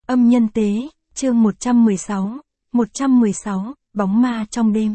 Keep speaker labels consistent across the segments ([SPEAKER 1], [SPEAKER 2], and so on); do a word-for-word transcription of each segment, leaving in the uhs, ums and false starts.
[SPEAKER 1] Âm nhân tế, chương một trăm mười sáu, một trăm mười sáu, bóng ma trong đêm.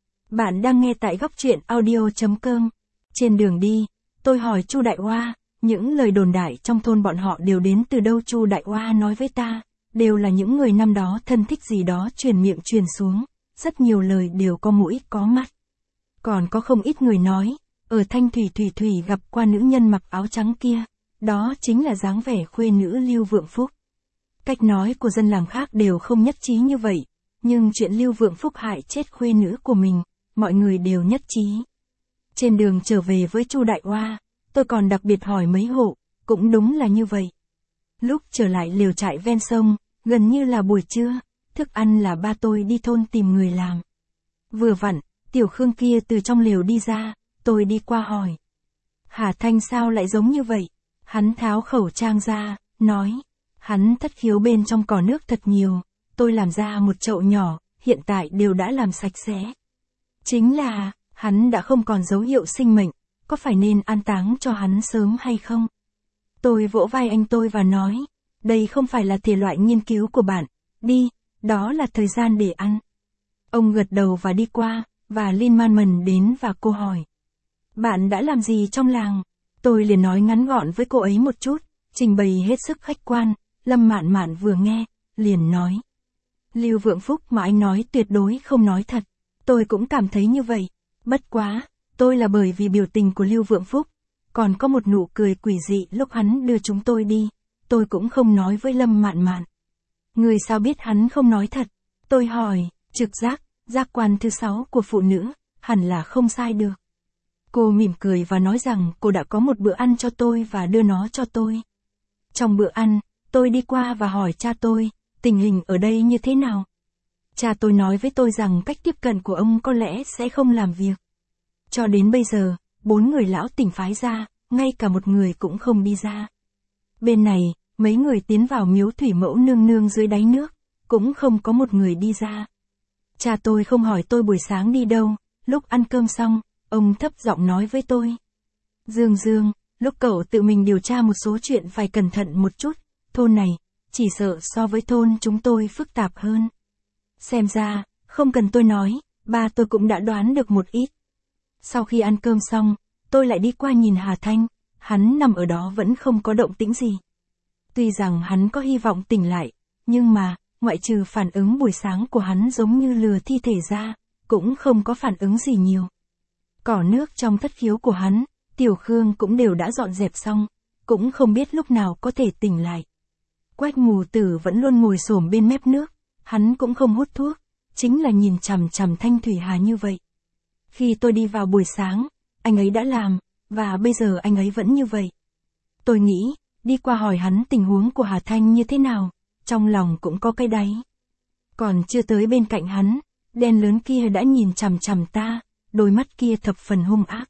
[SPEAKER 1] Bạn đang nghe tại góc truyện audio chấm com. Trên đường đi, tôi hỏi Chu Đại Oa, những lời đồn đại trong thôn bọn họ đều đến từ đâu? Chu Đại Oa nói với ta, đều là những người năm đó thân thích gì đó truyền miệng truyền xuống, rất nhiều lời đều có mũi có mắt. Còn có không ít người nói, ở Thanh Thủy Thủy Thủy gặp qua nữ nhân mặc áo trắng kia, đó chính là dáng vẻ khuê nữ Lưu Vượng Phúc. Cách nói của dân làng khác đều không nhất trí như vậy, nhưng chuyện Lưu Vượng Phúc hại chết khuê nữ của mình, mọi người đều nhất trí. Trên đường trở về với Chu Đại Oa, tôi còn đặc biệt hỏi mấy hộ, cũng đúng là như vậy. Lúc trở lại lều trại ven sông, gần như là buổi trưa, thức ăn là ba tôi đi thôn tìm người làm. Vừa vặn, Tiểu Khương kia từ trong lều đi ra, tôi đi qua hỏi. Hà Thanh sao lại giống như vậy? Hắn tháo khẩu trang ra, nói. Hắn thất khiếu bên trong cỏ nước thật nhiều, tôi làm ra một chậu nhỏ, hiện tại đều đã làm sạch sẽ. Chính là, hắn đã không còn dấu hiệu sinh mệnh, có phải nên an táng cho hắn sớm hay không? Tôi vỗ vai anh tôi và nói, đây không phải là thể loại nghiên cứu của bạn, đi, đó là thời gian để ăn. Ông gật đầu và đi qua, và Linh Man Mần đến và cô hỏi. Bạn đã làm gì trong làng? Tôi liền nói ngắn gọn với cô ấy một chút, trình bày hết sức khách quan. Lâm Mạn Mạn vừa nghe, liền nói. Lưu Vượng Phúc mà anh nói tuyệt đối không nói thật. Tôi cũng cảm thấy như vậy. Bất quá, tôi là bởi vì biểu tình của Lưu Vượng Phúc. Còn có một nụ cười quỷ dị lúc hắn đưa chúng tôi đi. Tôi cũng không nói với Lâm Mạn Mạn. Người sao biết hắn không nói thật? Tôi hỏi, trực giác, giác quan thứ sáu của phụ nữ, hẳn là không sai được. Cô mỉm cười và nói rằng cô đã có một bữa ăn cho tôi và đưa nó cho tôi. Trong bữa ăn, tôi đi qua và hỏi cha tôi, tình hình ở đây như thế nào? Cha tôi nói với tôi rằng cách tiếp cận của ông có lẽ sẽ không làm việc. Cho đến bây giờ, bốn người lão tỉnh phái ra, ngay cả một người cũng không đi ra. Bên này, mấy người tiến vào miếu thủy mẫu nương nương dưới đáy nước, cũng không có một người đi ra. Cha tôi không hỏi tôi buổi sáng đi đâu, lúc ăn cơm xong, ông thấp giọng nói với tôi. Dương Dương, lúc cậu tự mình điều tra một số chuyện phải cẩn thận một chút. Thôn này, chỉ sợ so với thôn chúng tôi phức tạp hơn. Xem ra, không cần tôi nói, ba tôi cũng đã đoán được một ít. Sau khi ăn cơm xong, tôi lại đi qua nhìn Hà Thanh, hắn nằm ở đó vẫn không có động tĩnh gì. Tuy rằng hắn có hy vọng tỉnh lại, nhưng mà, ngoại trừ phản ứng buổi sáng của hắn giống như lừa thi thể ra, cũng không có phản ứng gì nhiều. Cỏ nước trong thất khiếu của hắn, Tiểu Khương cũng đều đã dọn dẹp xong, cũng không biết lúc nào có thể tỉnh lại. Quách Mù Tử vẫn luôn ngồi xổm bên mép nước, hắn cũng không hút thuốc, chính là nhìn chằm chằm Thanh Thủy Hà như vậy. Khi tôi đi vào buổi sáng, anh ấy đã làm, và bây giờ anh ấy vẫn như vậy. Tôi nghĩ, đi qua hỏi hắn tình huống của Hà Thanh như thế nào, trong lòng cũng có cái đáy. Còn chưa tới bên cạnh hắn, đen lớn kia đã nhìn chằm chằm ta, đôi mắt kia thập phần hung ác.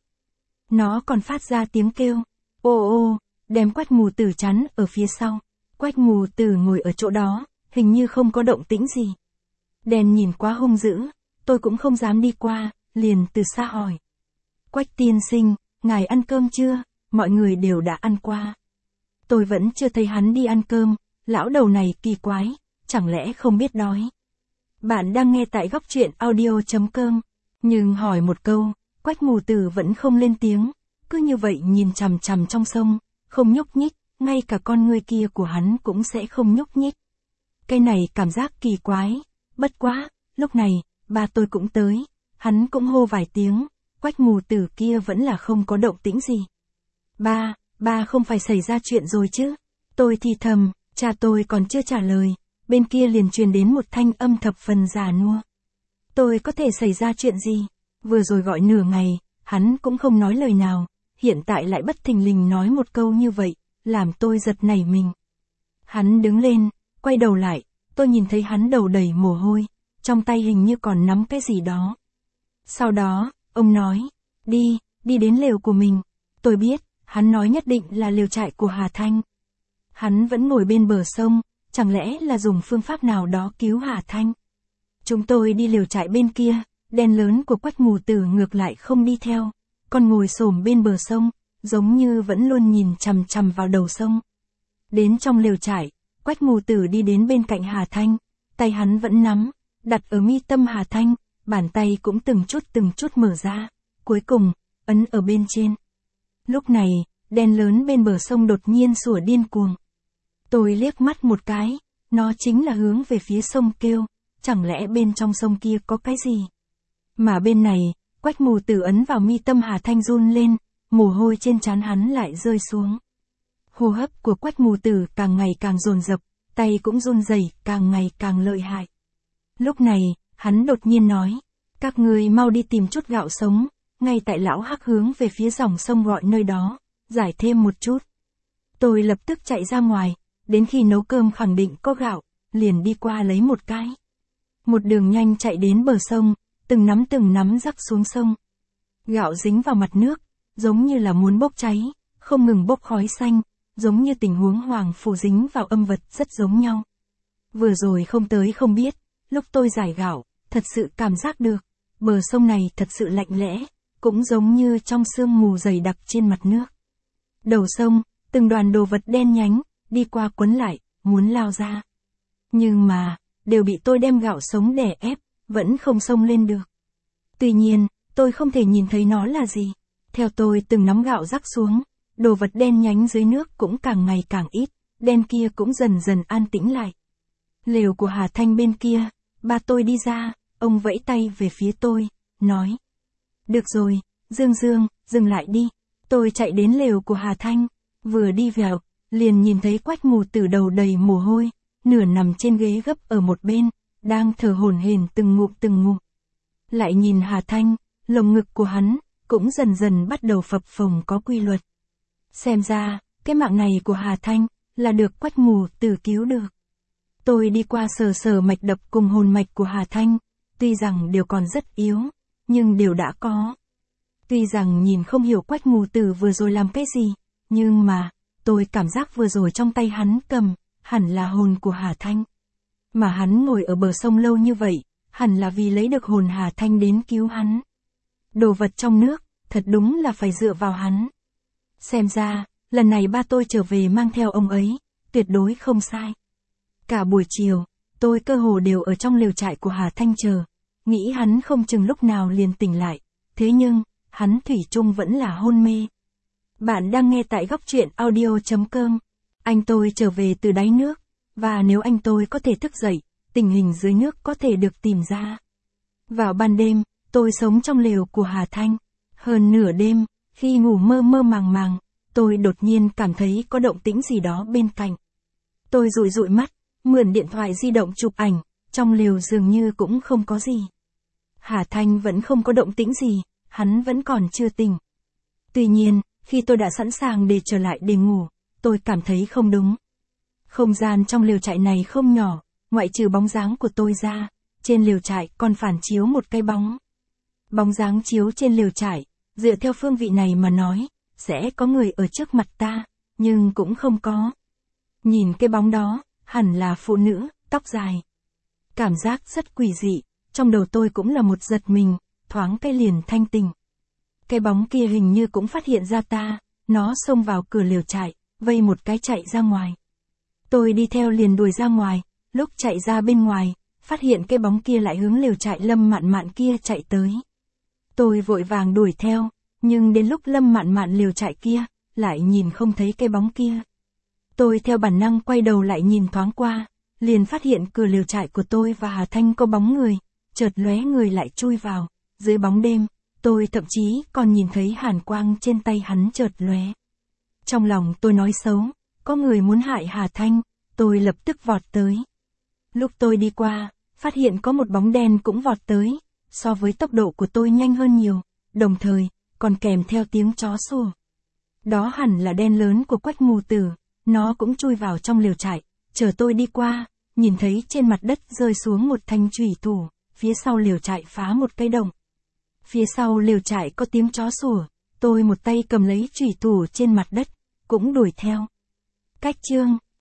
[SPEAKER 1] Nó còn phát ra tiếng kêu, ô ô, đem Quách Mù Tử chắn ở phía sau. Quách Mù Tử ngồi ở chỗ đó, hình như không có động tĩnh gì. Đèn nhìn quá hung dữ, tôi cũng không dám đi qua, liền từ xa hỏi. Quách tiên sinh, ngài ăn cơm chưa? Mọi người đều đã ăn qua. Tôi vẫn chưa thấy hắn đi ăn cơm, lão đầu này kỳ quái, chẳng lẽ không biết đói. Bạn đang nghe tại góc truyện audio chấm com, nhưng hỏi một câu, Quách Mù Tử vẫn không lên tiếng, cứ như vậy nhìn chằm chằm trong sông, không nhúc nhích. Ngay cả con người kia của hắn cũng sẽ không nhúc nhích. Cái này cảm giác kỳ quái, bất quá, lúc này, ba tôi cũng tới, hắn cũng hô vài tiếng, Quách Mù Tử kia vẫn là không có động tĩnh gì. Ba, ba không phải xảy ra chuyện rồi chứ? Tôi thì thầm, cha tôi còn chưa trả lời, bên kia liền truyền đến một thanh âm thập phần già nua. Tôi có thể xảy ra chuyện gì? Vừa rồi gọi nửa ngày, hắn cũng không nói lời nào, hiện tại lại bất thình lình nói một câu như vậy. Làm tôi giật nảy mình. Hắn đứng lên, quay đầu lại, tôi nhìn thấy hắn đầu đầy mồ hôi, trong tay hình như còn nắm cái gì đó. Sau đó, ông nói, đi, đi đến lều của mình. Tôi biết, hắn nói nhất định là lều trại của Hà Thanh. Hắn vẫn ngồi bên bờ sông, chẳng lẽ là dùng phương pháp nào đó cứu Hà Thanh. Chúng tôi đi lều trại bên kia, đèn lớn của Quách Mù Tử ngược lại không đi theo, còn ngồi xổm bên bờ sông. Giống như vẫn luôn nhìn chằm chằm vào đầu sông. Đến trong lều trại, Quách Mù Tử đi đến bên cạnh Hà Thanh, tay hắn vẫn nắm, đặt ở mi tâm Hà Thanh, bàn tay cũng từng chút từng chút mở ra, cuối cùng, ấn ở bên trên. Lúc này, đen lớn bên bờ sông đột nhiên sủa điên cuồng. Tôi liếc mắt một cái, nó chính là hướng về phía sông kêu, chẳng lẽ bên trong sông kia có cái gì? Mà bên này, Quách Mù Tử ấn vào mi tâm Hà Thanh run lên, mồ hôi trên trán hắn lại rơi xuống. Hô hấp của Quách Mù Tử càng ngày càng dồn dập, tay cũng run rẩy, càng ngày càng lợi hại. Lúc này, hắn đột nhiên nói, các ngươi mau đi tìm chút gạo sống, ngay tại lão Hắc hướng về phía dòng sông gọi nơi đó, giải thêm một chút. Tôi lập tức chạy ra ngoài, đến khi nấu cơm khẳng định có gạo, liền đi qua lấy một cái. Một đường nhanh chạy đến bờ sông, từng nắm từng nắm rắc xuống sông. Gạo dính vào mặt nước, giống như là muốn bốc cháy, không ngừng bốc khói xanh, giống như tình huống hoàng phủ dính vào âm vật rất giống nhau. Vừa rồi không tới không biết, lúc tôi giải gạo, thật sự cảm giác được, bờ sông này thật sự lạnh lẽ, cũng giống như trong sương mù dày đặc trên mặt nước. Đầu sông, từng đoàn đồ vật đen nhánh, đi qua quấn lại, muốn lao ra. Nhưng mà, đều bị tôi đem gạo sống đè ép, vẫn không xông lên được. Tuy nhiên, tôi không thể nhìn thấy nó là gì. Theo tôi từng nắm gạo rắc xuống, đồ vật đen nhánh dưới nước cũng càng ngày càng ít, đen kia cũng dần dần an tĩnh lại. Lều của Hà Thanh bên kia, ba tôi đi ra, ông vẫy tay về phía tôi, nói. Được rồi, Dương Dương, dừng lại đi. Tôi chạy đến lều của Hà Thanh, vừa đi vào, liền nhìn thấy Quách Mù Tử đầu đầy mồ hôi, nửa nằm trên ghế gấp ở một bên, đang thở hổn hển từng ngụm từng ngụm. Lại nhìn Hà Thanh, lồng ngực của hắn, cũng dần dần bắt đầu phập phồng có quy luật. Xem ra, cái mạng này của Hà Thanh, là được Quách Mù Tử cứu được. Tôi đi qua sờ sờ mạch đập cùng hồn mạch của Hà Thanh, tuy rằng đều còn rất yếu, nhưng đều đã có. Tuy rằng nhìn không hiểu Quách Mù Tử vừa rồi làm cái gì, nhưng mà, tôi cảm giác vừa rồi trong tay hắn cầm, hẳn là hồn của Hà Thanh. Mà hắn ngồi ở bờ sông lâu như vậy, hẳn là vì lấy được hồn Hà Thanh đến cứu hắn. Đồ vật trong nước, thật đúng là phải dựa vào hắn. Xem ra, lần này ba tôi trở về mang theo ông ấy, tuyệt đối không sai. Cả buổi chiều, tôi cơ hồ đều ở trong lều trại của Hà Thanh chờ, nghĩ hắn không chừng lúc nào liền tỉnh lại, thế nhưng, hắn thủy chung vẫn là hôn mê. Bạn đang nghe tại góc truyện audio chấm com. Anh tôi trở về từ đáy nước, và nếu anh tôi có thể thức dậy, tình hình dưới nước có thể được tìm ra. Vào ban đêm, tôi sống trong lều của Hà Thanh. Hơn nửa đêm, khi ngủ mơ mơ màng màng, tôi đột nhiên cảm thấy có động tĩnh gì đó bên cạnh. Tôi dụi dụi mắt, mượn điện thoại di động chụp ảnh, trong lều dường như cũng không có gì. Hà Thanh vẫn không có động tĩnh gì, hắn vẫn còn chưa tỉnh. Tuy nhiên, khi tôi đã sẵn sàng để trở lại để ngủ, tôi cảm thấy không đúng. Không gian trong lều trại này không nhỏ, ngoại trừ bóng dáng của tôi ra, trên lều trại còn phản chiếu một cái bóng. Bóng dáng chiếu trên lều trại, dựa theo phương vị này mà nói, sẽ có người ở trước mặt ta, nhưng cũng không có. Nhìn cái bóng đó, hẳn là phụ nữ, tóc dài. Cảm giác rất quỷ dị, trong đầu tôi cũng là một giật mình, thoáng cái liền thanh tỉnh. Cái bóng kia hình như cũng phát hiện ra ta, nó xông vào cửa lều trại, vây một cái chạy ra ngoài. Tôi đi theo liền đuổi ra ngoài, lúc chạy ra bên ngoài, phát hiện cái bóng kia lại hướng lều trại Lâm Mạn Mạn kia chạy tới. Tôi vội vàng đuổi theo, nhưng đến lúc Lâm Mạn Mạn lều trại kia, lại nhìn không thấy cái bóng kia. Tôi theo bản năng quay đầu lại nhìn thoáng qua, liền phát hiện cửa lều trại của tôi và Hà Thanh có bóng người, chợt lóe người lại chui vào, dưới bóng đêm, tôi thậm chí còn nhìn thấy hàn quang trên tay hắn chợt lóe. Trong lòng tôi nói xấu, có người muốn hại Hà Thanh, tôi lập tức vọt tới. Lúc tôi đi qua, phát hiện có một bóng đen cũng vọt tới, so với tốc độ của tôi nhanh hơn nhiều, đồng thời, còn kèm theo tiếng chó sủa. Đó hẳn là đen lớn của Quách Mù Tử, nó cũng chui vào trong lều trại, chờ tôi đi qua, nhìn thấy trên mặt đất rơi xuống một thanh chủy thủ, phía sau lều trại phá một cái động. Phía sau lều trại có tiếng chó sủa, tôi một tay cầm lấy chủy thủ trên mặt đất, cũng đuổi theo. Cách chương